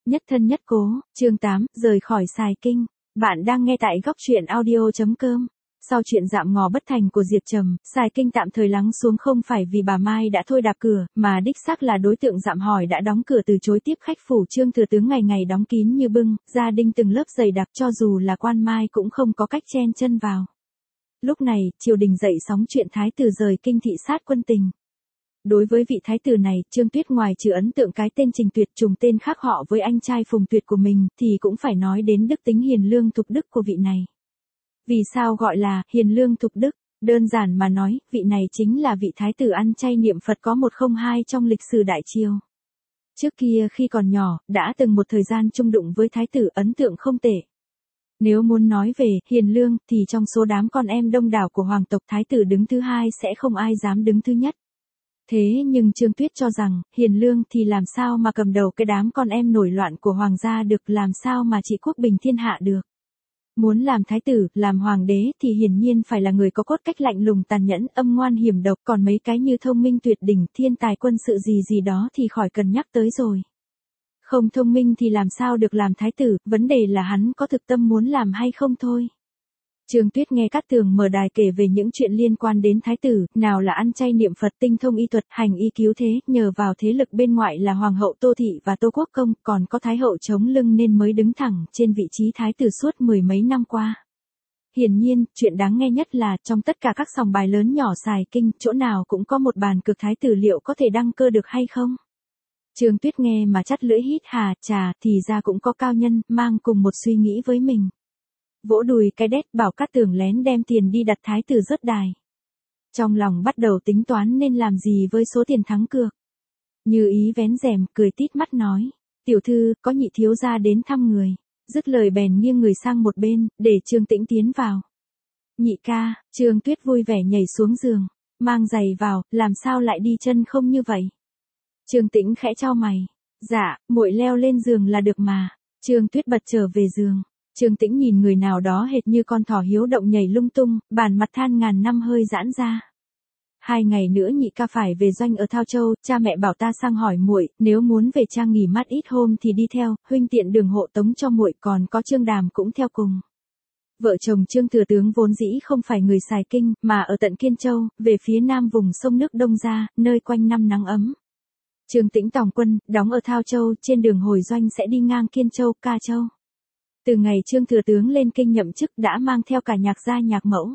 Nhất thân nhất cố, chương 8, rời khỏi Sài Kinh. Bạn đang nghe tại góc truyện audio.com. Sau chuyện dạm ngõ bất thành của Diệp Trầm, Sài Kinh tạm thời lắng xuống không phải vì bà Mai đã thôi đạp cửa, mà đích xác là đối tượng dạm hỏi đã đóng cửa từ chối tiếp khách phủ Trương thừa tướng ngày ngày đóng kín như bưng, gia đinh từng lớp dày đặc cho dù là quan Mai cũng không có cách chen chân vào. Lúc này, triều đình dậy sóng chuyện thái tử rời kinh thị sát quân tình. Đối với vị thái tử này, Trương Tuyết ngoài trừ ấn tượng cái tên Trình Tuyệt trùng tên khác họ với anh trai Phùng Tuyệt của mình, thì cũng phải nói đến đức tính hiền lương thục đức của vị này. Vì sao gọi là hiền lương thục đức? Đơn giản mà nói, vị này chính là vị thái tử ăn chay niệm Phật có 102 trong lịch sử Đại Triều. Trước kia khi còn nhỏ, đã từng một thời gian chung đụng với thái tử, ấn tượng không tệ. Nếu muốn nói về hiền lương thì trong số đám con em đông đảo của hoàng tộc thái tử đứng thứ hai sẽ không ai dám đứng thứ nhất. Thế nhưng Trương Tuyết cho rằng, hiền lương thì làm sao mà cầm đầu cái đám con em nổi loạn của hoàng gia được, làm sao mà trị quốc bình thiên hạ được. Muốn làm thái tử, làm hoàng đế thì hiển nhiên phải là người có cốt cách lạnh lùng tàn nhẫn, âm ngoan hiểm độc, còn mấy cái như thông minh tuyệt đỉnh, thiên tài quân sự gì đó thì khỏi cần nhắc tới rồi. Không thông minh thì làm sao được làm thái tử, vấn đề là hắn có thực tâm muốn làm hay không thôi. Trương Tuyết nghe Cát Tường mở đài kể về những chuyện liên quan đến thái tử, nào là ăn chay niệm Phật, tinh thông y thuật, hành y cứu thế, nhờ vào thế lực bên ngoại là hoàng hậu Tô Thị và Tô Quốc Công, còn có thái hậu chống lưng nên mới đứng thẳng trên vị trí thái tử suốt mười mấy năm qua. Hiển nhiên, chuyện đáng nghe nhất là trong tất cả các sòng bài lớn nhỏ Sài Kinh, chỗ nào cũng có một bàn cược thái tử liệu có thể đăng cơ được hay không. Trương Tuyết nghe mà chắt lưỡi hít hà, chà, thì ra cũng có cao nhân, mang cùng một suy nghĩ với mình. Vỗ đùi cái đét bảo Cát Tường lén đem tiền đi đặt thái tử rớt đài. Trong lòng bắt đầu tính toán nên làm gì với số tiền thắng cược. Như ý vén rèm, cười tít mắt nói, tiểu thư, có nhị thiếu gia đến thăm người. Dứt lời bèn nghiêng người sang một bên, để Trương Tĩnh tiến vào. Nhị ca, Trương Tuyết vui vẻ nhảy xuống giường, mang giày vào, làm sao lại đi chân không như vậy? Trương Tĩnh khẽ chau mày, dạ, muội leo lên giường là được mà. Trương Tuyết bật trở về giường. Trương Tĩnh nhìn người nào đó hệt như con thỏ hiếu động nhảy lung tung, bản mặt than ngàn năm hơi giãn ra. 2 ngày nữa nhị ca phải về doanh ở Thao Châu, cha mẹ bảo ta sang hỏi muội, nếu muốn về trang nghỉ mát ít hôm thì đi theo, huynh tiện đường hộ tống cho muội, còn có Trương Đàm cũng theo cùng. Vợ chồng Trương thừa tướng vốn dĩ không phải người Sài Kinh, mà ở tận Kiên Châu, về phía nam vùng sông nước Đông Gia, nơi quanh năm nắng ấm. Trương Tĩnh tòng quân, đóng ở Thao Châu, trên đường hồi doanh sẽ đi ngang Kiên Châu, Ca Châu. Từ ngày Trương thừa tướng lên kinh nhậm chức đã mang theo cả nhạc gia nhạc mẫu.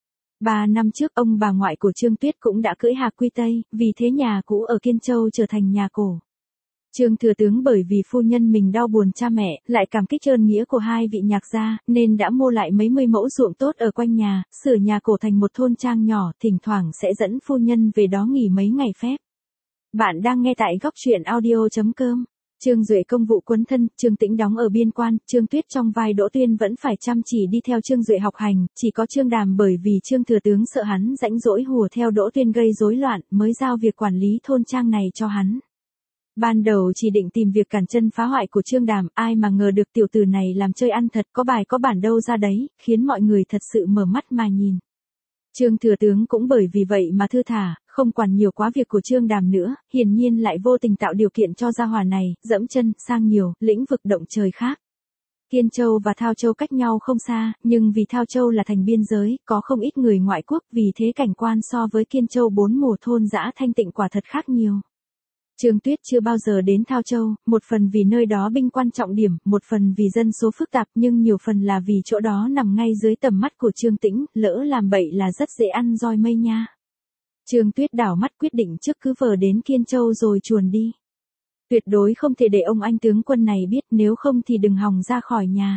3 năm trước ông bà ngoại của Trương Tuyết cũng đã cưỡi hạc quy Tây, vì thế nhà cũ ở Kiên Châu trở thành nhà cổ. Trương thừa tướng bởi vì phu nhân mình đau buồn cha mẹ, lại cảm kích ơn nghĩa của hai vị nhạc gia, nên đã mua lại mấy mươi mẫu ruộng tốt ở quanh nhà, sửa nhà cổ thành một thôn trang nhỏ, thỉnh thoảng sẽ dẫn phu nhân về đó nghỉ mấy ngày phép. Bạn đang nghe tại góc truyện audio.com. Trương Duệ công vụ quấn thân, Trương Tĩnh đóng ở biên quan, Trương Tuyết trong vai Đỗ Tuyên vẫn phải chăm chỉ đi theo Trương Duệ học hành, chỉ có Trương Đàm bởi vì Trương thừa tướng sợ hắn rãnh rỗi hùa theo Đỗ Tuyên gây rối loạn, mới giao việc quản lý thôn trang này cho hắn. Ban đầu chỉ định tìm việc cản chân phá hoại của Trương Đàm, ai mà ngờ được tiểu tử này làm chơi ăn thật, có bài có bản đâu ra đấy, khiến mọi người thật sự mở mắt mà nhìn. Trương thừa tướng cũng bởi vì vậy mà thư thả, không quản nhiều quá việc của Trương Đàm nữa, hiển nhiên lại vô tình tạo điều kiện cho gia hỏa này, dẫm chân sang nhiều lĩnh vực động trời khác. Kiên Châu và Thao Châu cách nhau không xa, nhưng vì Thao Châu là thành biên giới, có không ít người ngoại quốc, vì thế cảnh quan so với Kiên Châu 4 mùa thôn dã thanh tịnh quả thật khác nhiều. Trương Tuyết chưa bao giờ đến Thao Châu, một phần vì nơi đó binh quan trọng điểm, một phần vì dân số phức tạp, nhưng nhiều phần là vì chỗ đó nằm ngay dưới tầm mắt của Trương Tĩnh, lỡ làm bậy là rất dễ ăn roi mây nha. Trương Tuyết đảo mắt quyết định trước cứ vờ đến Kiên Châu rồi chuồn đi. Tuyệt đối không thể để ông anh tướng quân này biết, nếu không thì đừng hòng ra khỏi nhà.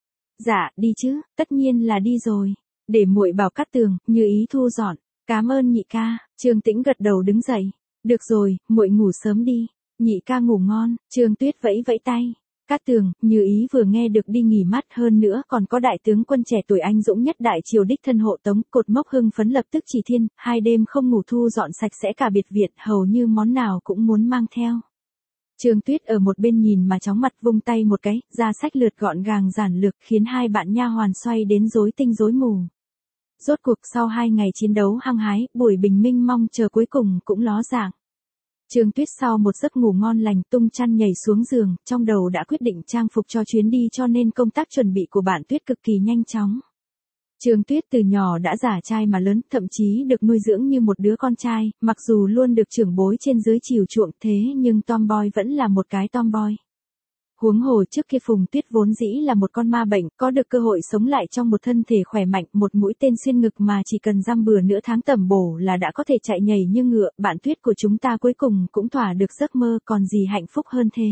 Dạ, đi chứ, tất nhiên là đi rồi. Để muội bảo Cát Tường, như ý thu dọn. Cảm ơn nhị ca. Trương Tĩnh gật đầu đứng dậy. Được rồi, muội ngủ sớm đi. Nhị ca ngủ ngon. Trương Tuyết vẫy vẫy tay. Cát Tường, Như ý vừa nghe được đi nghỉ mát, hơn nữa còn có đại tướng quân trẻ tuổi anh dũng nhất Đại Triều đích thân hộ tống, cột mốc hưng phấn lập tức chỉ thiên, 2 đêm không ngủ thu dọn sạch sẽ cả biệt viện, hầu như món nào cũng muốn mang theo. Trương Tuyết ở một bên nhìn mà chóng mặt, vung tay một cái, ra sách lược gọn gàng giản lược, khiến hai bạn nha hoàn xoay đến rối tinh rối mù. Rốt cuộc sau 2 ngày chiến đấu hăng hái, buổi bình minh mong chờ cuối cùng cũng ló dạng. Trương Tuyết sau một giấc ngủ ngon lành tung chăn nhảy xuống giường, trong đầu đã quyết định trang phục cho chuyến đi cho nên công tác chuẩn bị của bạn Tuyết cực kỳ nhanh chóng. Trương Tuyết từ nhỏ đã giả trai mà lớn, thậm chí được nuôi dưỡng như một đứa con trai, mặc dù luôn được trưởng bối trên dưới chiều chuộng thế nhưng tomboy vẫn là một cái tomboy. Huống hồ trước kia Phùng Tuyết vốn dĩ là một con ma bệnh, có được cơ hội sống lại trong một thân thể khỏe mạnh, một mũi tên xuyên ngực mà chỉ cần dăm bữa nửa tháng tẩm bổ là đã có thể chạy nhảy như ngựa, bạn Tuyết của chúng ta cuối cùng cũng thỏa được giấc mơ, còn gì hạnh phúc hơn thế.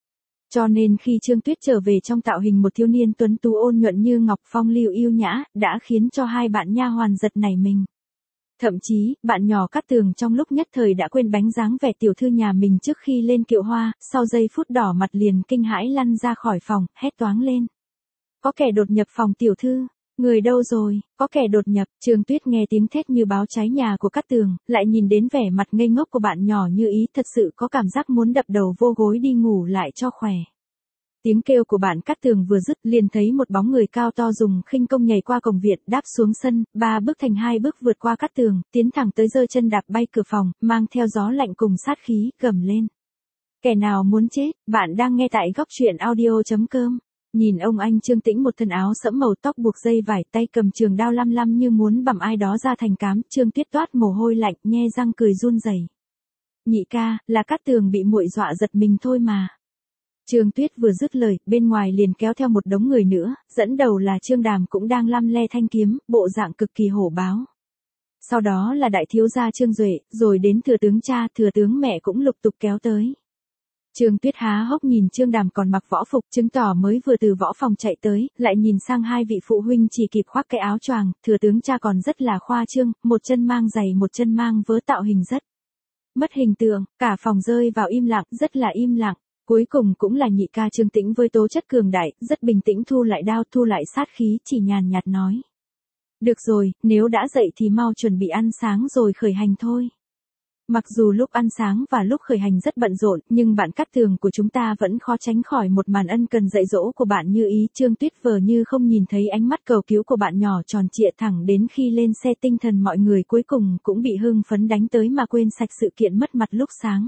Cho nên khi Trương Tuyết trở về trong tạo hình một thiếu niên tuấn tú ôn nhuận như ngọc phong lưu yêu nhã, đã khiến cho hai bạn nha hoàn giật nảy mình. Thậm chí, bạn nhỏ Cát Tường trong lúc nhất thời đã quên bánh dáng vẻ tiểu thư nhà mình trước khi lên kiệu hoa, sau giây phút đỏ mặt liền kinh hãi lăn ra khỏi phòng, hét toáng lên. Có kẻ đột nhập phòng tiểu thư, người đâu rồi, có kẻ đột nhập, Trương Tuyết nghe tiếng thét như báo cháy nhà của Cát Tường, lại nhìn đến vẻ mặt ngây ngốc của bạn nhỏ Như Ý, thật sự có cảm giác muốn đập đầu vô gối đi ngủ lại cho khỏe. Tiếng kêu của bạn Cát Tường vừa dứt liền thấy một bóng người cao to dùng khinh công nhảy qua cổng viện, đáp xuống sân, 3 bước thành 2 bước vượt qua Cát Tường, tiến thẳng tới giơ chân đạp bay cửa phòng, mang theo gió lạnh cùng sát khí, gầm lên. Kẻ nào muốn chết, bạn đang nghe tại góc truyện audio.com. Nhìn ông anh Trương Tĩnh một thân áo sẫm màu tóc buộc dây vải, tay cầm trường đao lăm lăm như muốn bằm ai đó ra thành cám, Trương Tuyết toát mồ hôi lạnh, nhe răng cười run rẩy. Nhị ca, là Cát Tường bị muội dọa giật mình thôi mà. Trương Tuyết vừa dứt lời, bên ngoài liền kéo theo một đống người nữa, dẫn đầu là Trương Đàm cũng đang lăm le thanh kiếm, bộ dạng cực kỳ hổ báo. Sau đó là đại thiếu gia Trương Duệ, rồi đến thừa tướng cha, thừa tướng mẹ cũng lục tục kéo tới. Trương Tuyết há hốc nhìn Trương Đàm còn mặc võ phục, chứng tỏ mới vừa từ võ phòng chạy tới, lại nhìn sang hai vị phụ huynh chỉ kịp khoác cái áo choàng, thừa tướng cha còn rất là khoa trương, một chân mang giày một chân mang vớ, tạo hình rất mất hình tượng, cả phòng rơi vào im lặng, rất là im lặng. Cuối cùng cũng là nhị ca Trương Tĩnh với tố chất cường đại, rất bình tĩnh thu lại đao, thu lại sát khí, chỉ nhàn nhạt nói. Được rồi, nếu đã dậy thì mau chuẩn bị ăn sáng rồi khởi hành thôi. Mặc dù lúc ăn sáng và lúc khởi hành rất bận rộn, nhưng bạn Cát Tường của chúng ta vẫn khó tránh khỏi một màn ân cần dạy dỗ của bạn Như Ý. Trương Tuyết vờ như không nhìn thấy ánh mắt cầu cứu của bạn nhỏ tròn trịa, thẳng đến khi lên xe tinh thần mọi người cuối cùng cũng bị hưng phấn đánh tới mà quên sạch sự kiện mất mặt lúc sáng.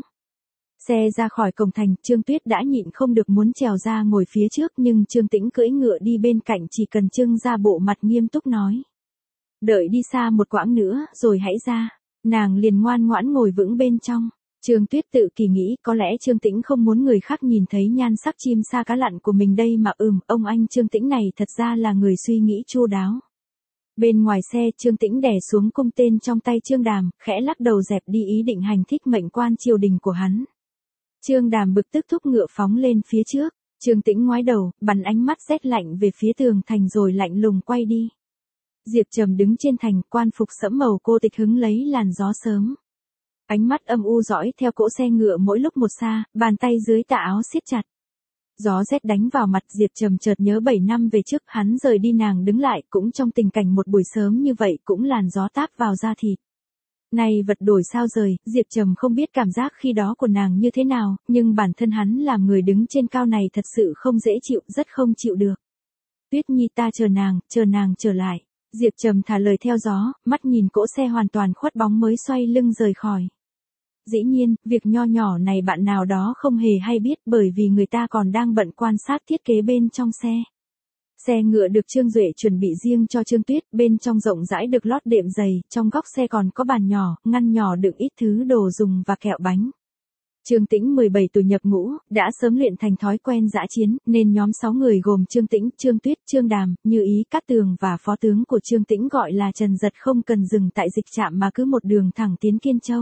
Xe ra khỏi cổng thành, Trương Tuyết đã nhịn không được muốn trèo ra ngồi phía trước, nhưng Trương Tĩnh cưỡi ngựa đi bên cạnh, chỉ cần Trương ra bộ mặt nghiêm túc nói. Đợi đi xa một quãng nữa, rồi hãy ra. Nàng liền ngoan ngoãn ngồi vững bên trong. Trương Tuyết tự kỳ nghĩ, có lẽ Trương Tĩnh không muốn người khác nhìn thấy nhan sắc chim sa cá lặn của mình đây mà. Ông anh Trương Tĩnh này thật ra là người suy nghĩ chu đáo. Bên ngoài xe, Trương Tĩnh đè xuống cung tên trong tay Trương Đàm, khẽ lắc đầu dẹp đi ý định hành thích mệnh quan triều đình của hắn. Trương Đàm bực tức thúc ngựa phóng lên phía trước, Trương Tĩnh ngoái đầu, bắn ánh mắt rét lạnh về phía tường thành rồi lạnh lùng quay đi. Diệp Trầm đứng trên thành, quan phục sẫm màu cô tịch hứng lấy làn gió sớm. Ánh mắt âm u dõi theo cỗ xe ngựa mỗi lúc một xa, bàn tay dưới tà áo siết chặt. Gió rét đánh vào mặt, Diệp Trầm chợt nhớ 7 năm về trước, hắn rời đi nàng đứng lại, cũng trong tình cảnh một buổi sớm như vậy, cũng làn gió táp vào da thịt. Này vật đổi sao rời, Diệp Trầm không biết cảm giác khi đó của nàng như thế nào, nhưng bản thân hắn làm người đứng trên cao này thật sự không dễ chịu, rất không chịu được. Tuyết Nhi, ta chờ nàng trở lại. Diệp Trầm thả lời theo gió, mắt nhìn cỗ xe hoàn toàn khuất bóng mới xoay lưng rời khỏi. Dĩ nhiên, việc nho nhỏ này bạn nào đó không hề hay biết, bởi vì người ta còn đang bận quan sát thiết kế bên trong xe. Xe ngựa được Trương Duệ chuẩn bị riêng cho Trương Tuyết, bên trong rộng rãi được lót đệm dày, trong góc xe còn có bàn nhỏ, ngăn nhỏ đựng ít thứ đồ dùng và kẹo bánh. Trương Tĩnh 17 tuổi nhập ngũ, đã sớm luyện thành thói quen dã chiến, nên nhóm 6 người gồm Trương Tĩnh, Trương Tuyết, Trương Đàm, Như Ý, Cát Tường và phó tướng của Trương Tĩnh gọi là Trần Giật không cần dừng tại dịch trạm mà cứ một đường thẳng tiến Kiên Châu.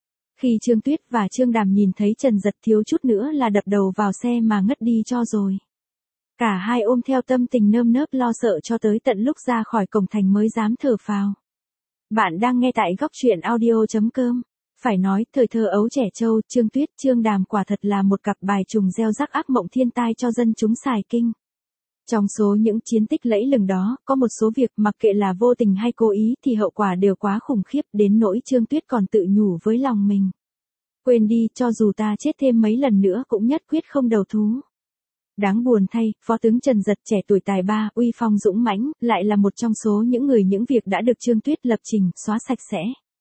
Khi Trương Tuyết và Trương Đàm nhìn thấy Trần Giật thiếu chút nữa là đập đầu vào xe mà ngất đi cho rồi. Cả hai ôm theo tâm tình nơm nớp lo sợ cho tới tận lúc ra khỏi cổng thành mới dám thở phào. Bạn đang nghe tại góc truyện audio.com. Phải nói, thời thơ ấu trẻ trâu, Trương Tuyết, Trương Đàm quả thật là một cặp bài trùng gieo rắc ác mộng thiên tai cho dân chúng Sài Kinh. Trong số những chiến tích lẫy lừng đó, có một số việc mặc kệ là vô tình hay cố ý thì hậu quả đều quá khủng khiếp đến nỗi Trương Tuyết còn tự nhủ với lòng mình. Quên đi, cho dù ta chết thêm mấy lần nữa cũng nhất quyết không đầu thú. Đáng buồn thay, phó tướng Trần Giật trẻ tuổi tài ba, uy phong dũng mãnh, lại là một trong số những người những việc đã được Trương Tuyết lập trình, xóa sạch sẽ.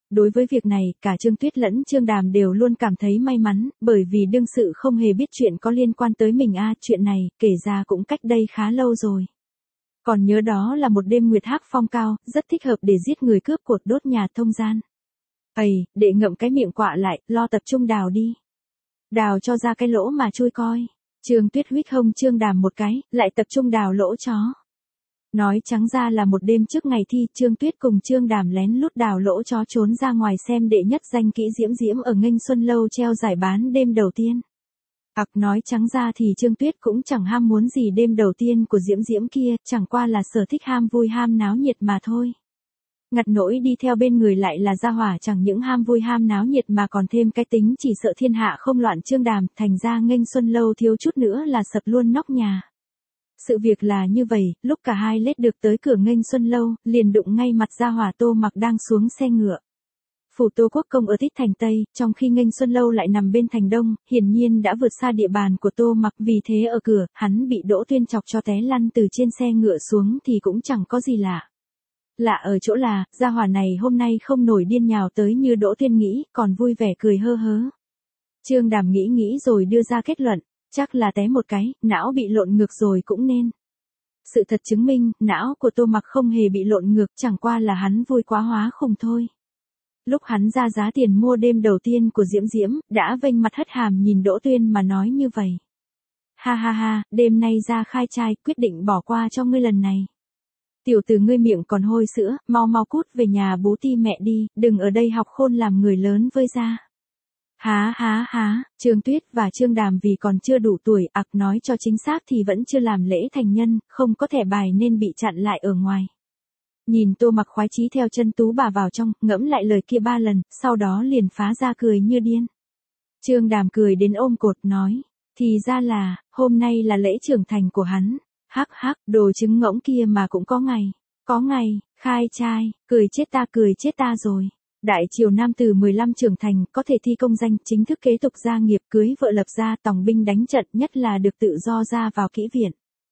Đối với việc này, cả Trương Tuyết lẫn Trương Đàm đều luôn cảm thấy may mắn, bởi vì đương sự không hề biết chuyện có liên quan tới mình chuyện này, kể ra cũng cách đây khá lâu rồi. Còn nhớ đó là một đêm nguyệt hắc phong cao, rất thích hợp để giết người cướp cột đốt nhà thông gian. Đệ ngậm cái miệng quạ lại, lo tập trung đào đi. Đào cho ra cái lỗ mà chui coi. Trương Tuyết huých hông Trương Đàm một cái, lại tập trung đào lỗ chó. Nói trắng ra là một đêm trước ngày thi, Trương Tuyết cùng Trương Đàm lén lút đào lỗ chó trốn ra ngoài xem đệ nhất danh kỹ diễm diễm ở Nghênh Xuân Lâu treo giải bán đêm đầu tiên. Nói trắng ra thì Trương Tuyết cũng chẳng ham muốn gì đêm đầu tiên của diễm diễm kia, chẳng qua là sở thích ham vui ham náo nhiệt mà thôi. Ngặt nỗi đi theo bên người lại là gia hỏa chẳng những ham vui ham náo nhiệt mà còn thêm cái tính chỉ sợ thiên hạ không loạn Trương Đàm, thành ra Nghênh Xuân Lâu thiếu chút nữa là sập luôn nóc nhà. Sự việc là như vậy, lúc cả hai lết được tới cửa Nghênh Xuân Lâu, liền đụng ngay mặt gia hỏa Tô Mặc đang xuống xe ngựa. Phủ Tô Quốc Công ở tít thành Tây, trong khi Nghênh Xuân Lâu lại nằm bên thành Đông, hiển nhiên đã vượt xa địa bàn của Tô Mặc, vì thế ở cửa, hắn bị Đỗ Tuyên chọc cho té lăn từ trên xe ngựa xuống thì cũng chẳng có gì lạ. Lạ ở chỗ là, gia hỏa này hôm nay không nổi điên nhào tới như Đỗ Tuyên nghĩ, còn vui vẻ cười hơ hớ. Trương Đàm nghĩ rồi đưa ra kết luận, chắc là té một cái, não bị lộn ngược rồi cũng nên. Sự thật chứng minh, não của Tô Mặc không hề bị lộn ngược, chẳng qua là hắn vui quá hóa khùng thôi. Lúc hắn ra giá tiền mua đêm đầu tiên của Diễm Diễm, đã vênh mặt hất hàm nhìn Đỗ Tuyên mà nói như vậy. Ha ha ha, đêm nay ra khai trai, quyết định bỏ qua cho ngươi lần này. Tiểu tử ngươi miệng còn hôi sữa, mau mau cút về nhà bú ti mẹ đi, đừng ở đây học khôn làm người lớn với ra. Há, Trương Tuyết và Trương Đàm vì còn chưa đủ tuổi, nói cho chính xác thì vẫn chưa làm lễ thành nhân, không có thẻ bài nên bị chặn lại ở ngoài. Nhìn Tô Mặc khoái chí theo chân tú bà vào trong, ngẫm lại lời kia 3 lần, sau đó liền phá ra cười như điên. Trương Đàm cười đến ôm cột nói, thì ra là, hôm nay là lễ trưởng thành của hắn. Hắc, đồ trứng ngỗng kia mà cũng có ngày, khai trai, cười chết ta rồi. Đại triều nam từ 15 trưởng thành, có thể thi công danh, chính thức kế tục gia nghiệp, cưới vợ lập gia, tòng binh đánh trận, nhất là được tự do ra vào kỹ viện.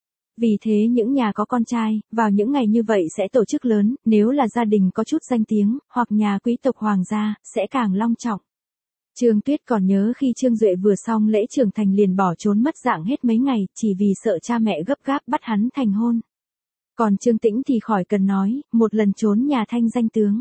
Vì thế những nhà có con trai, vào những ngày như vậy sẽ tổ chức lớn, nếu là gia đình có chút danh tiếng, hoặc nhà quý tộc hoàng gia, sẽ càng long trọng. Trương Tuyết còn nhớ khi Trương Duệ vừa xong lễ trưởng thành liền bỏ trốn mất dạng hết mấy ngày, chỉ vì sợ cha mẹ gấp gáp bắt hắn thành hôn. Còn Trương Tĩnh thì khỏi cần nói, một lần trốn nhà thanh danh tướng.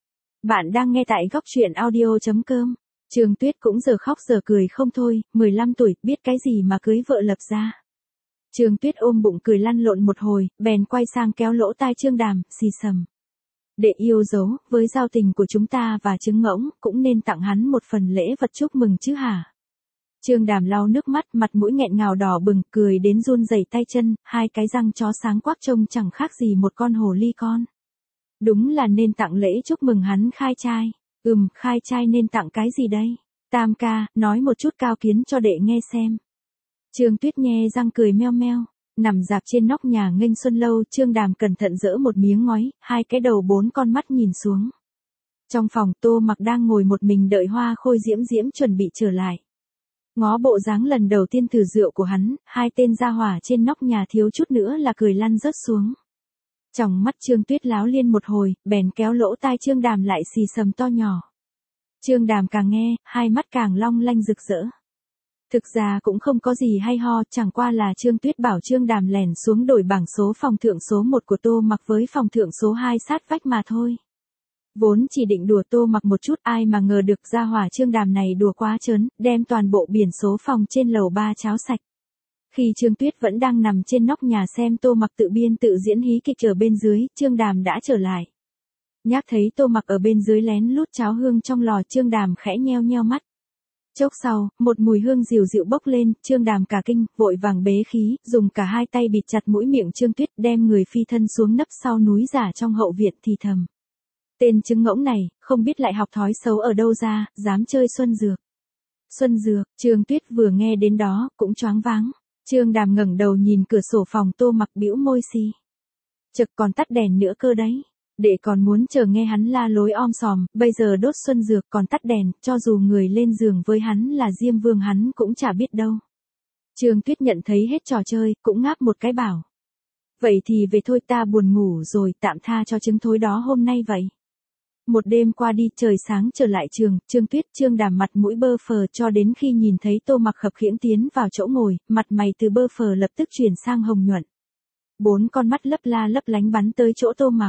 Bạn đang nghe tại góc truyện audio.com. Trương Tuyết cũng giờ khóc giờ cười không thôi, 15 tuổi, biết cái gì mà cưới vợ lập gia. Trương Tuyết ôm bụng cười lăn lộn một hồi, bèn quay sang kéo lỗ tai Trương Đàm, xì xầm. Đệ yêu dấu, với giao tình của chúng ta và trứng ngỗng, cũng nên tặng hắn một phần lễ vật chúc mừng chứ hả? Trương Đàm lau nước mắt, mặt mũi nghẹn ngào đỏ bừng, cười đến run rẩy tay chân, hai cái răng chó sáng quắc trông chẳng khác gì một con hồ ly con. Đúng là nên tặng lễ chúc mừng hắn khai trai. Khai trai nên tặng cái gì đây? Tam ca, nói một chút cao kiến cho đệ nghe xem. Trương Tuyết nhe răng cười meo meo. Nằm dạp trên nóc nhà Nghênh Xuân Lâu, Trương Đàm cẩn thận dỡ một miếng ngói, hai cái đầu 4 con mắt nhìn xuống. Trong phòng, Tô Mặc đang ngồi một mình đợi Hoa Khôi Diễm Diễm chuẩn bị trở lại. Ngó bộ dáng lần đầu tiên thử rượu của hắn, hai tên gia hỏa trên nóc nhà thiếu chút nữa là cười lăn rớt xuống. Trong mắt Trương Tuyết láo liên một hồi, bèn kéo lỗ tai Trương Đàm lại xì xầm to nhỏ. Trương Đàm càng nghe, hai mắt càng long lanh rực rỡ. Thực ra cũng không có gì hay ho, chẳng qua là Trương Tuyết bảo Trương Đàm lèn xuống đổi bảng số phòng thượng số 1 của Tô Mặc với phòng thượng số 2 sát vách mà thôi. Vốn chỉ định đùa Tô Mặc một chút, ai mà ngờ được gia hỏa Trương Đàm này đùa quá trớn, đem toàn bộ biển số phòng trên lầu 3 cháo sạch. Khi Trương Tuyết vẫn đang nằm trên nóc nhà xem Tô Mặc tự biên tự diễn hí kịch ở bên dưới, Trương Đàm đã trở lại. Nhác thấy Tô Mặc ở bên dưới lén lút cháo hương trong lò, Trương Đàm khẽ nheo nheo mắt. Chốc sau, một mùi hương dịu dịu bốc lên, Trương Đàm cả kinh, vội vàng bế khí, dùng cả hai tay bịt chặt mũi miệng Trương Tuyết, đem người phi thân xuống nấp sau núi giả trong hậu viện thì thầm. Tên trứng ngỗng này, không biết lại học thói xấu ở đâu ra, dám chơi xuân dược. Xuân dược, Trương Tuyết vừa nghe đến đó, cũng choáng váng. Trương Đàm ngẩng đầu nhìn cửa sổ phòng Tô Mặc bĩu môi xì. Chực còn tắt đèn nữa cơ đấy. Để còn muốn chờ nghe hắn la lối om sòm, bây giờ đốt xuân dược còn tắt đèn, cho dù người lên giường với hắn là Diêm Vương hắn cũng chả biết đâu. Trương Tuyết nhận thấy hết trò chơi, cũng ngáp một cái bảo. Vậy thì về thôi, ta buồn ngủ rồi, tạm tha cho trứng thối đó hôm nay vậy. Một đêm qua đi, trời sáng trở lại trường, Trương Tuyết Trương Đàm mặt mũi bơ phờ cho đến khi nhìn thấy Tô Mặc khập khiễng tiến vào chỗ ngồi, mặt mày từ bơ phờ lập tức chuyển sang hồng nhuận. 4 con mắt lấp la lấp lánh bắn tới chỗ Tô Mặc.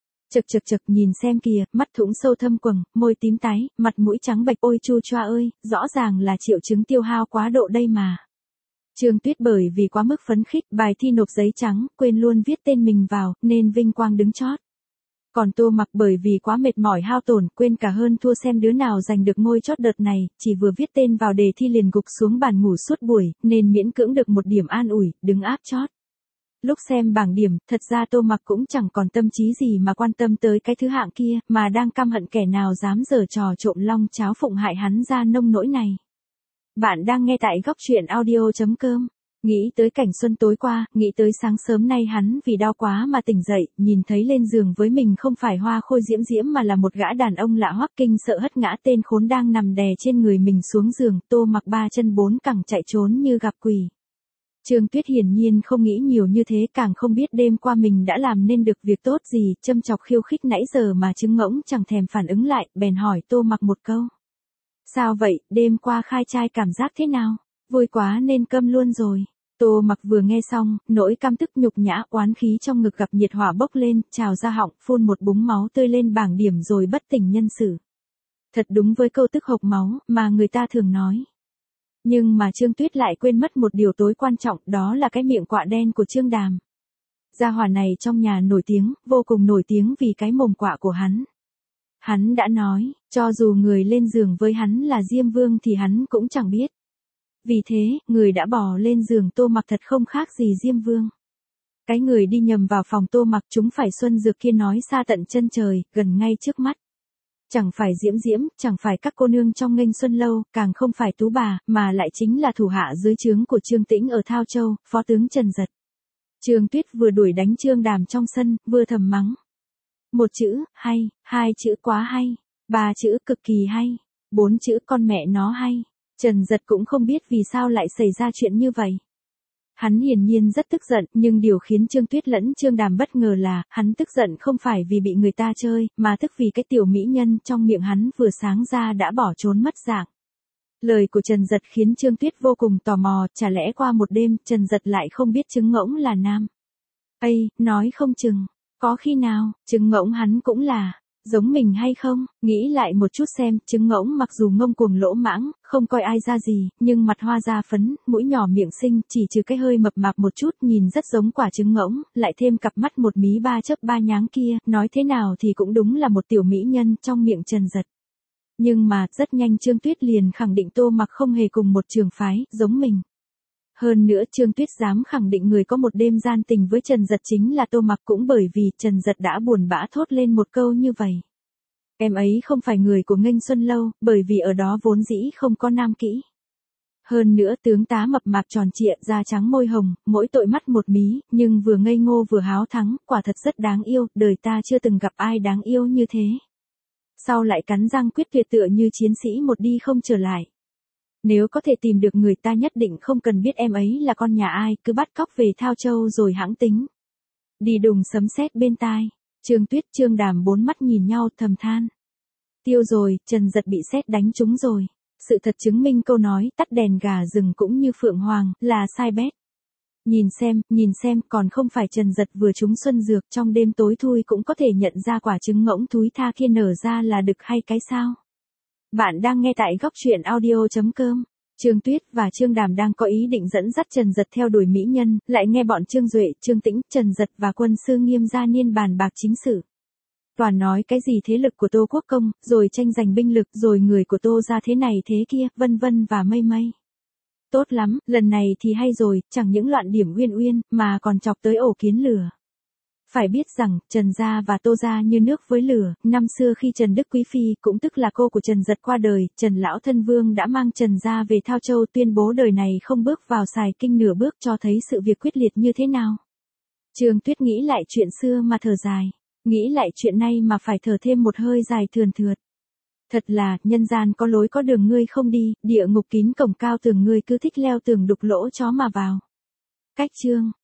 Chực nhìn xem kìa, mắt thủng sâu thâm quầng, môi tím tái, mặt mũi trắng bệch, ôi chu choa ơi, rõ ràng là triệu chứng tiêu hao quá độ đây mà. Trương Tuyết bởi vì quá mức phấn khích, bài thi nộp giấy trắng, quên luôn viết tên mình vào, nên vinh quang đứng chót. Còn Tô Mặc bởi vì quá mệt mỏi hao tổn, quên cả hơn thua xem đứa nào giành được ngôi chót đợt này, chỉ vừa viết tên vào đề thi liền gục xuống bàn ngủ suốt buổi, nên miễn cưỡng được một điểm an ủi, đứng áp chót. Lúc xem bảng điểm, thật ra Tô Mặc cũng chẳng còn tâm trí gì mà quan tâm tới cái thứ hạng kia, mà đang căm hận kẻ nào dám giở trò trộm long cháo phụng hại hắn ra nông nỗi này. Bạn đang nghe tại góc truyện audio.com. Nghĩ tới cảnh xuân tối qua, nghĩ tới sáng sớm nay hắn vì đau quá mà tỉnh dậy, nhìn thấy lên giường với mình không phải Hoa Khôi Diễm Diễm mà là một gã đàn ông lạ hoắc, kinh sợ hất ngã tên khốn đang nằm đè trên người mình xuống giường. Tô Mặc 3 chân 4 cẳng chạy trốn như gặp quỷ. Trương Tuyết hiển nhiên không nghĩ nhiều như thế, càng không biết đêm qua mình đã làm nên được việc tốt gì, châm chọc khiêu khích nãy giờ mà trứng ngỗng chẳng thèm phản ứng lại, bèn hỏi Tô Mặc một câu. Sao vậy, đêm qua khai trai cảm giác thế nào? Vui quá nên câm luôn rồi. Tô Mặc vừa nghe xong, nỗi căm tức nhục nhã oán khí trong ngực gặp nhiệt hỏa bốc lên, trào ra họng, phun một búng máu tươi lên bảng điểm rồi bất tỉnh nhân sự. Thật đúng với câu tức hộc máu mà người ta thường nói. Nhưng mà Trương Tuyết lại quên mất một điều tối quan trọng, đó là cái miệng quạ đen của Trương Đàm. Gia hỏa này trong nhà nổi tiếng, vô cùng nổi tiếng vì cái mồm quạ của hắn. Hắn đã nói, cho dù người lên giường với hắn là Diêm Vương thì hắn cũng chẳng biết. Vì thế, người đã bỏ lên giường Tô Mặc thật không khác gì Diêm Vương. Cái người đi nhầm vào phòng Tô Mặc chúng phải Xuân Dược kia nói xa tận chân trời, gần ngay trước mắt. Chẳng phải Diễm Diễm, chẳng phải các cô nương trong Nghênh Xuân Lâu, càng không phải Tú Bà, mà lại chính là thủ hạ dưới trướng của Trương Tĩnh ở Thao Châu, phó tướng Trần Dật. Trương Tuyết vừa đuổi đánh Trương Đàm trong sân, vừa thầm mắng. 1 chữ, hay, 2 chữ quá hay, 3 chữ cực kỳ hay, 4 chữ con mẹ nó hay. Trần Dật cũng không biết vì sao lại xảy ra chuyện như vậy. Hắn hiển nhiên rất tức giận, nhưng điều khiến Trương Tuyết lẫn Trương Đàm bất ngờ là, hắn tức giận không phải vì bị người ta chơi, mà tức vì cái tiểu mỹ nhân trong miệng hắn vừa sáng ra đã bỏ trốn mất dạng. Lời của Trần Dật khiến Trương Tuyết vô cùng tò mò, chả lẽ qua một đêm, Trần Dật lại không biết trứng ngỗng là nam. Ây, nói không chừng, có khi nào, trứng ngỗng hắn cũng là giống mình hay không? Nghĩ lại một chút xem, trứng ngỗng mặc dù ngông cuồng lỗ mãng, không coi ai ra gì, nhưng mặt hoa da phấn, mũi nhỏ miệng xinh, chỉ trừ cái hơi mập mạp một chút, nhìn rất giống quả trứng ngỗng, lại thêm cặp mắt một mí 3 chớp 3 nháng kia, nói thế nào thì cũng đúng là một tiểu mỹ nhân trong miệng Trần Dật. Nhưng mà, rất nhanh Trương Tuyết liền khẳng định Tô Mặc không hề cùng một trường phái, giống mình. Hơn nữa Trương Tuyết dám khẳng định người có một đêm gian tình với Trần Dật chính là Tô Mặc, cũng bởi vì Trần Dật đã buồn bã thốt lên một câu như vậy. Em ấy không phải người của Nghênh Xuân Lâu, bởi vì ở đó vốn dĩ không có nam kỹ. Hơn nữa tướng tá mập mạp tròn trịa, da trắng môi hồng, mỗi tội mắt một mí, nhưng vừa ngây ngô vừa háo thắng, quả thật rất đáng yêu, đời ta chưa từng gặp ai đáng yêu như thế. Sau lại cắn răng quyết tuyệt tựa như chiến sĩ một đi không trở lại. Nếu có thể tìm được người ta nhất định không cần biết em ấy là con nhà ai, cứ bắt cóc về Thao Châu rồi hãng tính. Đi đùng sấm sét bên tai. Trương Tuyết Trương Đàm 4 mắt nhìn nhau thầm than. Tiêu rồi, Trần Dật bị sét đánh trúng rồi. Sự thật chứng minh câu nói tắt đèn gà rừng cũng như phượng hoàng là sai bét. Nhìn xem, còn không phải Trần Dật vừa trúng xuân dược trong đêm tối thui cũng có thể nhận ra quả trứng ngỗng thúi tha kia nở ra là đực hay cái sao? Bạn đang nghe tại góc truyện audio.com. Trương Tuyết và Trương Đàm đang có ý định dẫn dắt Trần Dật theo đuổi mỹ nhân, lại nghe bọn Trương Duệ, Trương Tĩnh, Trần Dật và quân sư Nghiêm gia niên bàn bạc chính sự. Toàn nói cái gì thế lực của Tô Quốc Công, rồi tranh giành binh lực, rồi người của Tô gia thế này thế kia, vân vân và mây mây. Tốt lắm, lần này thì hay rồi, chẳng những loạn điểm uyên uyên, mà còn chọc tới ổ kiến lửa. Phải biết rằng, Trần gia và Tô gia như nước với lửa, năm xưa khi Trần Đức Quý Phi, cũng tức là cô của Trần Dật qua đời, Trần Lão Thân Vương đã mang Trần gia về Thao Châu tuyên bố đời này không bước vào Sài Kinh nửa bước, cho thấy sự việc quyết liệt như thế nào. Trương Tuyết nghĩ lại chuyện xưa mà thở dài, nghĩ lại chuyện nay mà phải thở thêm một hơi dài thườn thượt. Thật là, nhân gian có lối có đường ngươi không đi, địa ngục kín cổng cao tường ngươi cứ thích leo tường đục lỗ chó mà vào. Cách chương